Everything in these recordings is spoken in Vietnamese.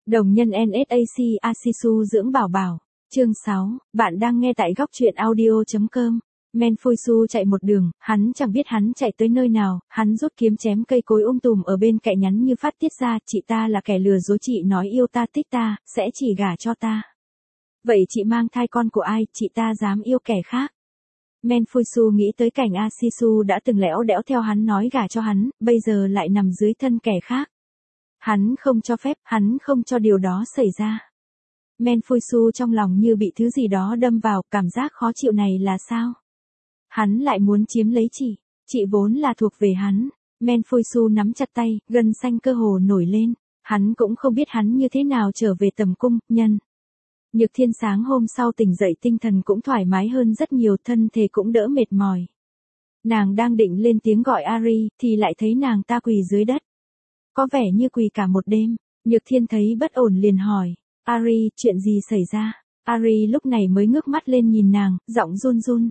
Đồng nhân NSAC Asisu dưỡng bảo bảo. Chương 6, bạn đang nghe tại góc truyện audio.com. Menfuisu chạy một đường, hắn chẳng biết hắn chạy tới nơi nào, hắn rút kiếm chém cây cối tùm ở bên cạnh nhắn như phát tiết ra, chị ta là kẻ lừa dối, chị nói yêu ta thích ta, sẽ chỉ gả cho ta. Vậy chị mang thai con của ai, chị ta dám yêu kẻ khác. Menfuisu nghĩ tới cảnh Asisu đã từng lẽo đẽo theo hắn nói gả cho hắn, bây giờ lại nằm dưới thân kẻ khác. Hắn không cho phép, hắn không cho điều đó xảy ra. Menfuisu trong lòng như bị thứ gì đó đâm vào, cảm giác khó chịu này là sao? Hắn lại muốn chiếm lấy chị vốn là thuộc về hắn. Menfuisu nắm chặt tay, gân xanh cơ hồ nổi lên. Hắn cũng không biết hắn như thế nào trở về tầm cung, nhân. Nhược Thiên sáng hôm sau tỉnh dậy tinh thần cũng thoải mái hơn rất nhiều, thân thể cũng đỡ mệt mỏi. Nàng đang định lên tiếng gọi Ari, thì lại thấy nàng ta quỳ dưới đất. Có vẻ như quỳ cả một đêm. Nhược Thiên thấy bất ổn liền hỏi, Ari, chuyện gì xảy ra? Ari lúc này mới ngước mắt lên nhìn nàng, giọng run run.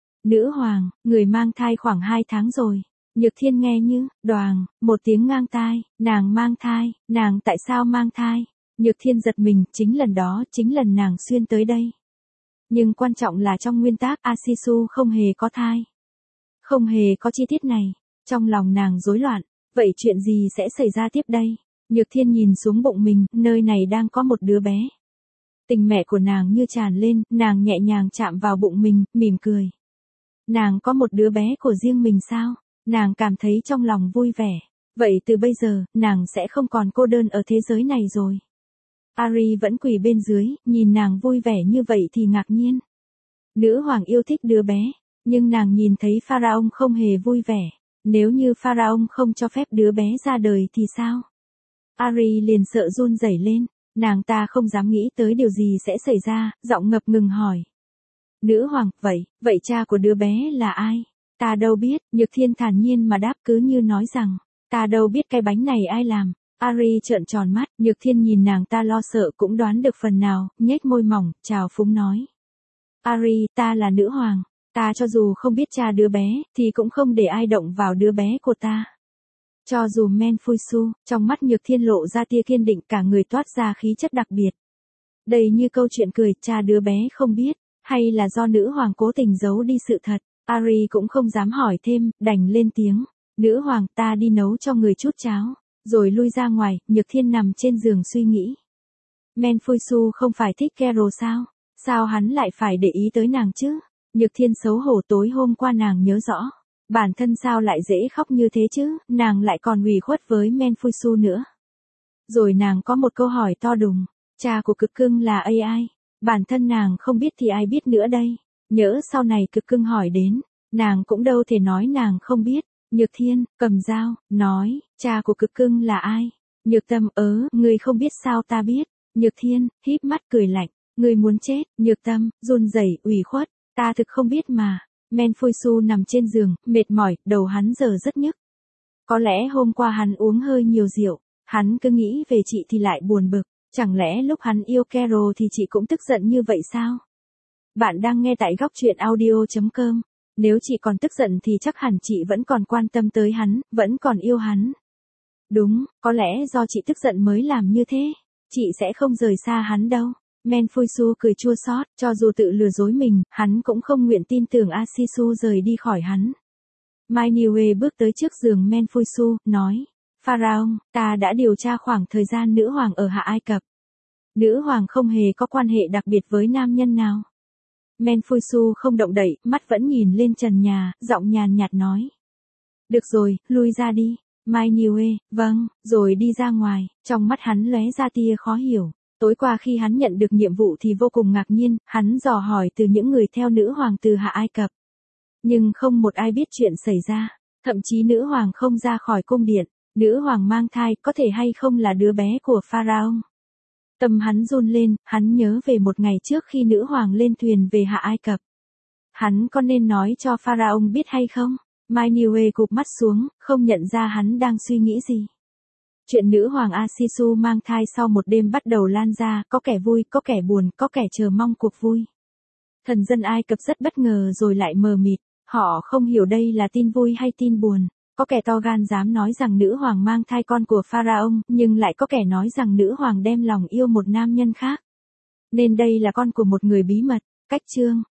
Nữ hoàng, người mang thai khoảng 2 tháng rồi. Nhược Thiên nghe như, đoàng, một tiếng ngang tai, nàng mang thai, nàng tại sao mang thai? Nhược Thiên giật mình, chính lần đó, chính lần nàng xuyên tới đây. Nhưng quan trọng là trong nguyên tắc, Asisu không hề có thai. Không hề có chi tiết này. Trong lòng nàng rối loạn, vậy chuyện gì sẽ xảy ra tiếp đây? Nhược Thiên nhìn xuống bụng mình, nơi này đang có một đứa bé. Tình mẹ của nàng như tràn lên, nàng nhẹ nhàng chạm vào bụng mình, mỉm cười. Nàng có một đứa bé của riêng mình sao? Nàng cảm thấy trong lòng vui vẻ. Vậy từ bây giờ, nàng sẽ không còn cô đơn ở thế giới này rồi. Ari vẫn quỳ bên dưới, nhìn nàng vui vẻ như vậy thì ngạc nhiên. Nữ hoàng yêu thích đứa bé, nhưng nàng nhìn thấy Pharaoh không hề vui vẻ. Nếu như Pharaoh không cho phép đứa bé ra đời thì sao? Ari liền sợ run rẩy lên, nàng ta không dám nghĩ tới điều gì sẽ xảy ra, giọng ngập ngừng hỏi. Nữ hoàng, vậy cha của đứa bé là ai? Ta đâu biết, Nhược Thiên thản nhiên mà đáp, cứ như nói rằng, ta đâu biết cái bánh này ai làm. Ari trợn tròn mắt, Nhược Thiên nhìn nàng ta lo sợ cũng đoán được phần nào, nhếch môi mỏng, chào phúng nói. Ari, ta là nữ hoàng, ta cho dù không biết cha đứa bé, thì cũng không để ai động vào đứa bé của ta. Cho dù Menfuisu, trong mắt Nhược Thiên lộ ra tia kiên định, cả người toát ra khí chất đặc biệt. Đây như câu chuyện cười, cha đứa bé không biết, hay là do nữ hoàng cố tình giấu đi sự thật. Ari cũng không dám hỏi thêm, đành lên tiếng. Nữ hoàng, ta đi nấu cho người chút cháo. Rồi lui ra ngoài, Nhược Thiên nằm trên giường suy nghĩ. Menfuisu không phải thích Carol sao? Sao hắn lại phải để ý tới nàng chứ? Nhược Thiên xấu hổ, tối hôm qua nàng nhớ rõ. Bản thân sao lại dễ khóc như thế chứ, nàng lại còn ủy khuất với Menfuisu nữa. Rồi nàng có một câu hỏi to đùng, cha của Cực Cưng là AI, bản thân nàng không biết thì ai biết nữa đây. Nhỡ sau này Cực Cưng hỏi đến, nàng cũng đâu thể nói nàng không biết. Nhược Thiên, cầm dao, nói, cha của Cực Cưng là ai? Nhược Tâm, ngươi không biết sao ta biết. Nhược Thiên, híp mắt cười lạnh, ngươi muốn chết. Nhược Tâm, run rẩy, ủy khuất, ta thực không biết mà. Menfuisu nằm trên giường, mệt mỏi, đầu hắn giờ rất nhức. Có lẽ hôm qua hắn uống hơi nhiều rượu, hắn cứ nghĩ về chị thì lại buồn bực, chẳng lẽ lúc hắn yêu Carol thì chị cũng tức giận như vậy sao? Bạn đang nghe tại góc truyện audio.com. Nếu chị còn tức giận thì chắc hẳn chị vẫn còn quan tâm tới hắn, vẫn còn yêu hắn. Đúng, có lẽ do chị tức giận mới làm như thế. Chị sẽ không rời xa hắn đâu. Menfuisu cười chua xót, cho dù tự lừa dối mình, hắn cũng không nguyện tin tưởng Asisu rời đi khỏi hắn. Mai Niue bước tới trước giường Menfuisu, nói, Pharaoh, ta đã điều tra khoảng thời gian nữ hoàng ở Hạ Ai Cập. Nữ hoàng không hề có quan hệ đặc biệt với nam nhân nào. Menfuisu không động đậy, mắt vẫn nhìn lên trần nhà, giọng nhàn nhạt nói. Được rồi, lui ra đi. Mai Niue, vâng, rồi đi ra ngoài, trong mắt hắn lóe ra tia khó hiểu. Tối qua khi hắn nhận được nhiệm vụ thì vô cùng ngạc nhiên, hắn dò hỏi từ những người theo nữ hoàng từ Hạ Ai Cập. Nhưng không một ai biết chuyện xảy ra, thậm chí nữ hoàng không ra khỏi cung điện, nữ hoàng mang thai có thể hay không là đứa bé của Pharaoh. Tâm hắn run lên, hắn nhớ về một ngày trước khi nữ hoàng lên thuyền về Hạ Ai Cập. Hắn có nên nói cho Pharaoh biết hay không? Mai Niue cụp mắt xuống, không nhận ra hắn đang suy nghĩ gì. Chuyện nữ hoàng Asisu mang thai sau một đêm bắt đầu lan ra, có kẻ vui, có kẻ buồn, có kẻ chờ mong cuộc vui. Thần dân Ai Cập rất bất ngờ rồi lại mờ mịt, họ không hiểu đây là tin vui hay tin buồn. Có kẻ to gan dám nói rằng nữ hoàng mang thai con của Pharaoh, nhưng lại có kẻ nói rằng nữ hoàng đem lòng yêu một nam nhân khác. Nên đây là con của một người bí mật. Cách chương